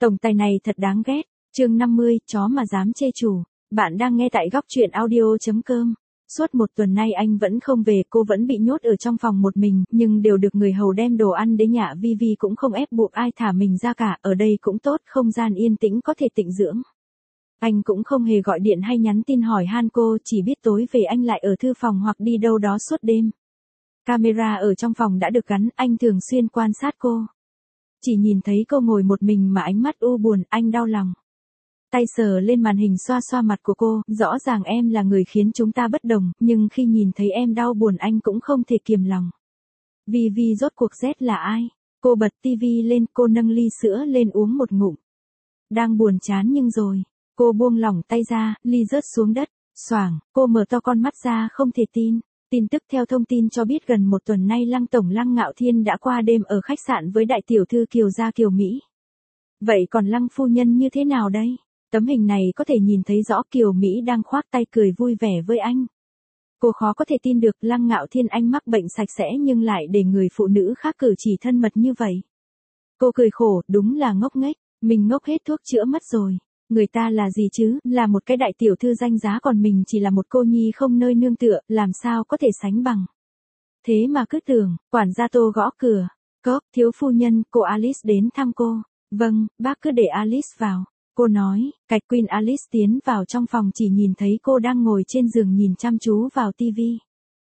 Tổng tài này thật đáng ghét. Chương 50, chó mà dám chê chủ. Bạn đang nghe tại góc truyện audio.com. Suốt một tuần nay anh vẫn không về, cô vẫn bị nhốt ở trong phòng một mình, nhưng đều được người hầu đem đồ ăn đến nhà. Vivi cũng không ép buộc ai thả mình ra cả, ở đây cũng tốt, không gian yên tĩnh có thể tịnh dưỡng. Anh cũng không hề gọi điện hay nhắn tin hỏi han cô, chỉ biết tối về anh lại ở thư phòng hoặc đi đâu đó suốt đêm. Camera ở trong phòng đã được gắn, anh thường xuyên quan sát cô. Chỉ nhìn thấy cô ngồi một mình mà ánh mắt u buồn, anh đau lòng. Tay sờ lên màn hình xoa xoa mặt của cô, rõ ràng em là người khiến chúng ta bất đồng, nhưng khi nhìn thấy em đau buồn anh cũng không thể kiềm lòng. Vivi rốt cuộc Z là ai? Cô bật tivi lên, cô nâng ly sữa lên uống một ngụm. Đang buồn chán nhưng rồi, cô buông lỏng tay ra, ly rớt xuống đất, xoảng, cô mở to con mắt ra không thể tin. Tin tức theo thông tin cho biết gần một tuần nay Lăng Tổng Lăng Ngạo Thiên đã qua đêm ở khách sạn với đại tiểu thư Kiều Gia Kiều Mỹ. Vậy còn Lăng phu nhân như thế nào đây? Tấm hình này có thể nhìn thấy rõ Kiều Mỹ đang khoác tay cười vui vẻ với anh. Cô khó có thể tin được Lăng Ngạo Thiên anh mắc bệnh sạch sẽ nhưng lại để người phụ nữ khác cử chỉ thân mật như vậy. Cô cười khổ, đúng là ngốc nghếch, mình ngốc hết thuốc chữa mất rồi. Người ta là gì chứ, là một cái đại tiểu thư danh giá còn mình chỉ là một cô nhi không nơi nương tựa, làm sao có thể sánh bằng. Thế mà cứ tưởng, quản gia Tô gõ cửa. Cốc, thiếu phu nhân, cô Alice đến thăm cô. Vâng, bác cứ để Alice vào. Cô nói, cạch Queen Alice tiến vào trong phòng chỉ nhìn thấy cô đang ngồi trên giường nhìn chăm chú vào tivi.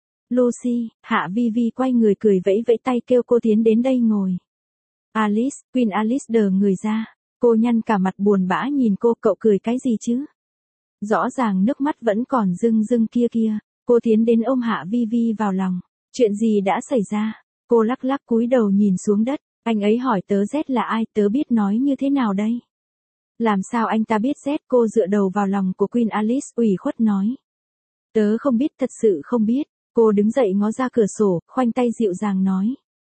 Lucy, Hạ Vivi quay người cười vẫy vẫy tay kêu cô tiến đến đây ngồi. Alice, Queen Alice đờ người ra. Cô nhăn cả mặt buồn bã nhìn cô, cậu cười cái gì chứ? Rõ ràng nước mắt vẫn còn rưng rưng kia kia. Cô tiến đến ôm Hạ Vivi vào lòng. Chuyện gì đã xảy ra? Cô lắc lắc cúi đầu nhìn xuống đất. Anh ấy hỏi tớ Z là ai, tớ biết nói như thế nào đây? Làm sao anh ta biết Z? Cô dựa đầu vào lòng của Queen Alice ủy khuất nói. Tớ không biết, thật sự không biết. Cô đứng dậy ngó ra cửa sổ, khoanh tay dịu dàng nói.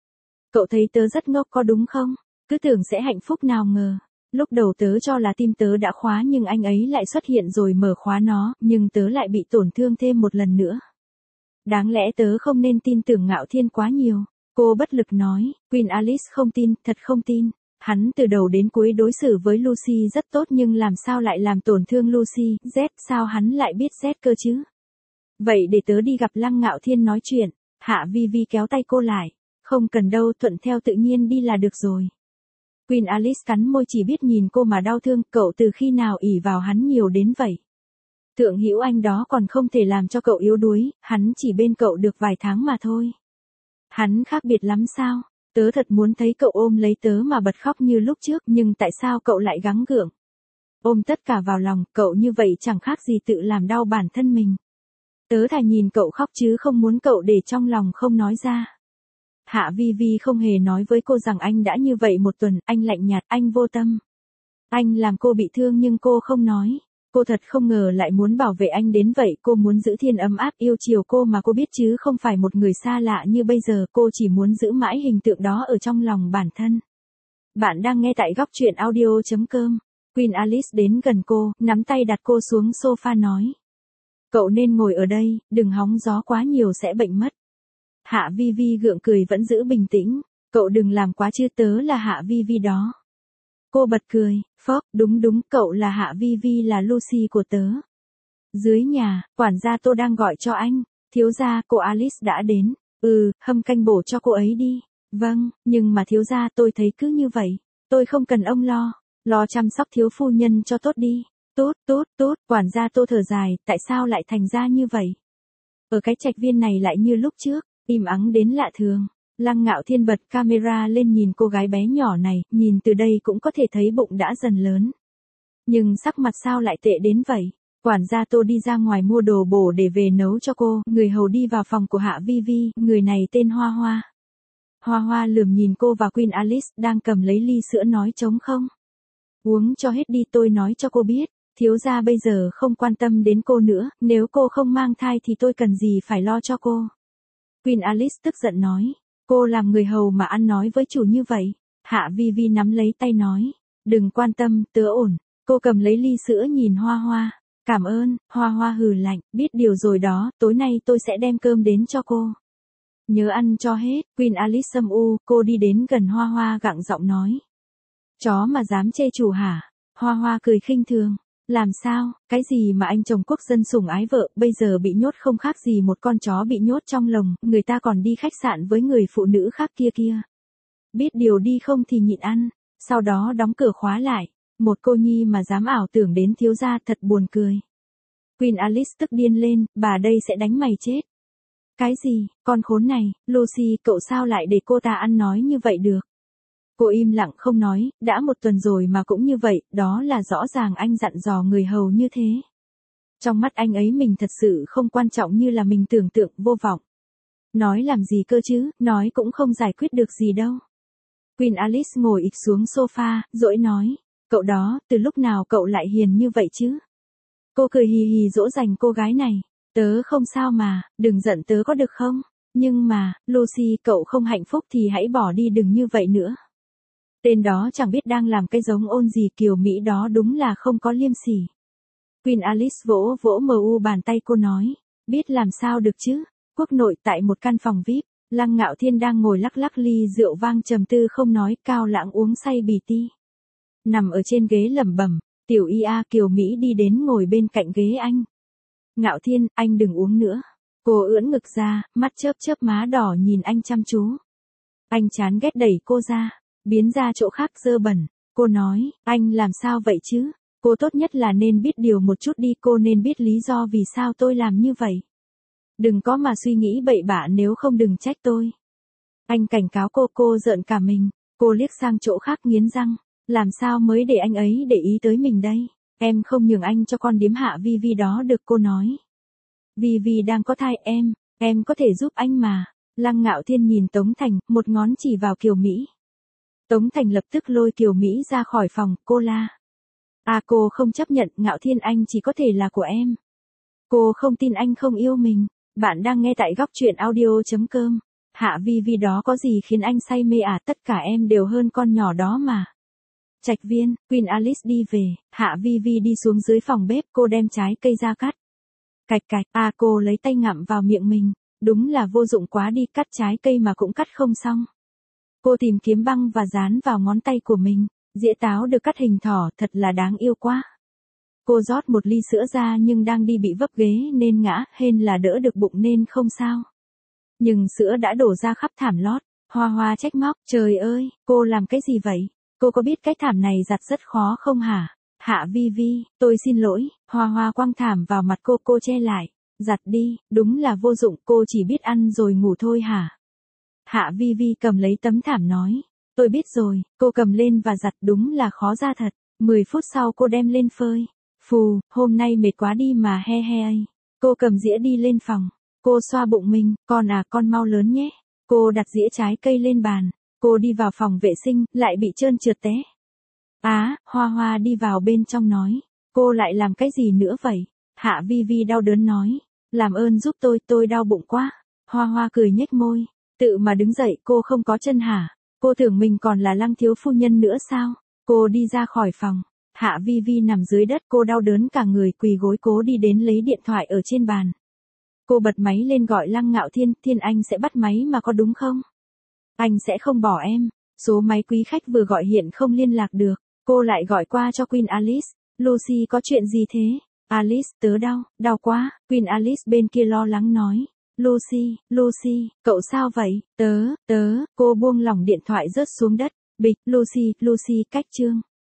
Cậu thấy tớ rất ngốc có đúng không? Cứ tưởng sẽ hạnh phúc nào ngờ. Lúc đầu tớ cho là tim tớ đã khóa nhưng anh ấy lại xuất hiện rồi mở khóa nó, nhưng tớ lại bị tổn thương thêm một lần nữa. Đáng lẽ tớ không nên tin tưởng Ngạo Thiên quá nhiều. Cô bất lực nói, Queen Alice không tin, thật không tin. Hắn từ đầu đến cuối đối xử với Lucy rất tốt nhưng làm sao lại làm tổn thương Lucy, Z, sao hắn lại biết Z cơ chứ? Vậy để tớ đi gặp Lăng Ngạo Thiên nói chuyện. Hạ Vivi kéo tay cô lại. Không cần đâu, thuận theo tự nhiên đi là được rồi. Queen Alice cắn môi chỉ biết nhìn cô mà đau thương, cậu từ khi nào ỷ vào hắn nhiều đến vậy? Thượng hữu anh đó còn không thể làm cho cậu yếu đuối, hắn chỉ bên cậu được vài tháng mà thôi. Hắn khác biệt lắm sao? Tớ thật muốn thấy cậu ôm lấy tớ mà bật khóc như lúc trước, nhưng tại sao cậu lại gắng gượng? Ôm tất cả vào lòng, cậu như vậy chẳng khác gì tự làm đau bản thân mình. Tớ thà nhìn cậu khóc chứ không muốn cậu để trong lòng không nói ra. Hạ Vivi không hề nói với cô rằng anh đã như vậy một tuần, anh lạnh nhạt, anh vô tâm. Anh làm cô bị thương nhưng cô không nói. Cô thật không ngờ lại muốn bảo vệ anh đến vậy, cô muốn giữ Thiên ấm áp yêu chiều cô mà cô biết chứ không phải một người xa lạ như bây giờ, cô chỉ muốn giữ mãi hình tượng đó ở trong lòng bản thân. Bạn đang nghe tại góc truyện audio.com. Queen Alice đến gần cô, nắm tay đặt cô xuống sofa nói. Cậu nên ngồi ở đây, đừng hóng gió quá nhiều sẽ bệnh mất. Hạ Vivi gượng cười vẫn giữ bình tĩnh. Cậu đừng làm quá chứ, tớ là Hạ Vivi đó. Cô bật cười, phốc, đúng, cậu là Hạ Vivi là Lucy của tớ. Dưới nhà, quản gia Tô đang gọi cho anh. Thiếu gia, cô Alice đã đến. Hâm canh bổ cho cô ấy đi. Vâng, nhưng mà thiếu gia tôi thấy cứ như vậy. Tôi không cần ông lo chăm sóc thiếu phu nhân cho tốt đi. Tốt, quản gia Tô thở dài, tại sao lại thành ra như vậy? Ở cái trạch viên này lại như lúc trước, im ắng đến lạ thường. Lăng Ngạo Thiên bật camera lên nhìn cô gái bé nhỏ này, nhìn từ đây cũng có thể thấy bụng đã dần lớn. Nhưng sắc mặt sao lại tệ đến vậy? Quản gia Tô đi ra ngoài mua đồ bổ để về nấu cho cô, người hầu đi vào phòng của Hạ Vivi, người này tên Hoa Hoa. Hoa Hoa lườm nhìn cô và Queen Alice đang cầm lấy ly sữa nói trống không. Uống cho hết đi, tôi nói cho cô biết, thiếu gia bây giờ không quan tâm đến cô nữa, nếu cô không mang thai thì tôi cần gì phải lo cho cô. Queen Alice tức giận nói. Cô làm người hầu mà ăn nói với chủ như vậy. Hạ Vivi nắm lấy tay nói. Đừng quan tâm, tớ ổn. Cô cầm lấy ly sữa nhìn Hoa Hoa. Cảm ơn, Hoa Hoa hừ lạnh, biết điều rồi đó, tối nay tôi sẽ đem cơm đến cho cô. Nhớ ăn cho hết, Queen Alice âm u, cô đi đến gần Hoa Hoa gặng giọng nói. Chó mà dám chê chủ hả? Hoa Hoa cười khinh thường. Làm sao, cái gì mà anh chồng quốc dân sủng ái vợ, bây giờ bị nhốt không khác gì một con chó bị nhốt trong lồng, người ta còn đi khách sạn với người phụ nữ khác kia kia. Biết điều đi không thì nhịn ăn, sau đó đóng cửa khóa lại. Một cô nhi mà dám ảo tưởng đến thiếu gia thật buồn cười. Queen Alice tức điên lên, bà đây sẽ đánh mày chết. Cái gì, con khốn này, Lucy cậu sao lại để cô ta ăn nói như vậy được? Cô im lặng không nói, đã một tuần rồi mà cũng như vậy, đó là rõ ràng anh dặn dò người hầu như thế. Trong mắt anh ấy mình thật sự không quan trọng như là mình tưởng tượng vô vọng. Nói làm gì cơ chứ, nói cũng không giải quyết được gì đâu. Queen Alice ngồi ịch xuống sofa, dỗi nói, cậu đó, từ lúc nào cậu lại hiền như vậy chứ? Cô cười hì hì dỗ dành cô gái này, tớ không sao mà, đừng giận tớ có được không? Nhưng mà, Lucy cậu không hạnh phúc thì hãy bỏ đi đừng như vậy nữa. Tên đó chẳng biết đang làm cái giống ôn gì kiều Mỹ đó đúng là không có liêm sỉ. Queen Alice vỗ vỗ mu bàn tay cô nói, biết làm sao được chứ, quốc nội tại một căn phòng VIP, Lăng Ngạo Thiên đang ngồi lắc lắc ly rượu vang trầm tư không nói, Cao Lãng uống say bì ti. Nằm ở trên ghế lẩm bẩm, tiểu ia kiều Mỹ đi đến ngồi bên cạnh ghế anh. Ngạo Thiên, anh đừng uống nữa. Cô ưỡn ngực ra, mắt chớp chớp má đỏ nhìn anh chăm chú. Anh chán ghét đẩy cô ra, biến ra chỗ khác dơ bẩn. Cô nói, anh làm sao vậy chứ? Cô tốt nhất là nên biết điều một chút đi, cô nên biết lý do vì sao tôi làm như vậy. Đừng có mà suy nghĩ bậy bạ nếu không đừng trách tôi. Anh cảnh cáo cô giận cả mình. Cô liếc sang chỗ khác nghiến răng. Làm sao mới để anh ấy để ý tới mình đây? Em không nhường anh cho con điếm Hạ Vi Vi đó được, cô nói. Vi Vi đang có thai em có thể giúp anh mà. Lăng Ngạo Thiên nhìn Tống Thành, một ngón chỉ vào Kiều Mỹ. Tống Thành lập tức lôi Kiều Mỹ ra khỏi phòng, cô la. À cô không chấp nhận, Ngạo Thiên anh chỉ có thể là của em. Cô không tin anh không yêu mình. Bạn đang nghe tại góc truyện audio.com. Hạ Vi Vi đó có gì khiến anh say mê à, tất cả em đều hơn con nhỏ đó mà. Trạch Viên, Queen Alice đi về, Hạ Vi Vi đi xuống dưới phòng bếp, cô đem trái cây ra cắt. Cạch cạch, à cô lấy tay ngậm vào miệng mình, đúng là vô dụng quá đi, cắt trái cây mà cũng cắt không xong. Cô tìm kiếm băng và dán vào ngón tay của mình, dĩa táo được cắt hình thỏ, thật là đáng yêu quá. Cô rót một ly sữa ra nhưng đang đi bị vấp ghế nên ngã, hên là đỡ được bụng nên không sao. Nhưng sữa đã đổ ra khắp thảm lót, Hoa Hoa trách móc, trời ơi, cô làm cái gì vậy? Cô có biết cái thảm này giặt rất khó không hả? Hạ Vi Vi, tôi xin lỗi, Hoa Hoa quăng thảm vào mặt cô che lại. Giặt đi, đúng là vô dụng, cô chỉ biết ăn rồi ngủ thôi hả? Hạ Vi Vi cầm lấy tấm thảm nói, tôi biết rồi, cô cầm lên và giặt, đúng là khó ra thật. 10 phút sau cô đem lên phơi. Phù, hôm nay mệt quá đi mà he he ấy. Cô cầm dĩa đi lên phòng. Cô xoa bụng mình, con mau lớn nhé. Cô đặt dĩa trái cây lên bàn. Cô đi vào phòng vệ sinh, lại bị trơn trượt té. Hoa Hoa đi vào bên trong nói. Cô lại làm cái gì nữa vậy? Hạ Vi Vi đau đớn nói. Làm ơn giúp tôi đau bụng quá. Hoa Hoa cười nhếch môi. Tự mà đứng dậy, cô không có chân hả? Cô tưởng mình còn là Lăng thiếu phu nhân nữa sao? Cô đi ra khỏi phòng. Hạ Vi Vi nằm dưới đất, cô đau đớn cả người, quỳ gối cố đi đến lấy điện thoại ở trên bàn. Cô bật máy lên gọi Lăng Ngạo Thiên, Thiên anh sẽ bắt máy mà có đúng không? Anh sẽ không bỏ em. Số máy quý khách vừa gọi hiện không liên lạc được. Cô lại gọi qua cho Queen Alice. Lucy có chuyện gì thế? Alice, tớ đau quá. Queen Alice bên kia lo lắng nói. Lucy, cậu sao vậy? Tớ, cô buông lỏng điện thoại rớt xuống đất. Bịch, Lucy, cách chương.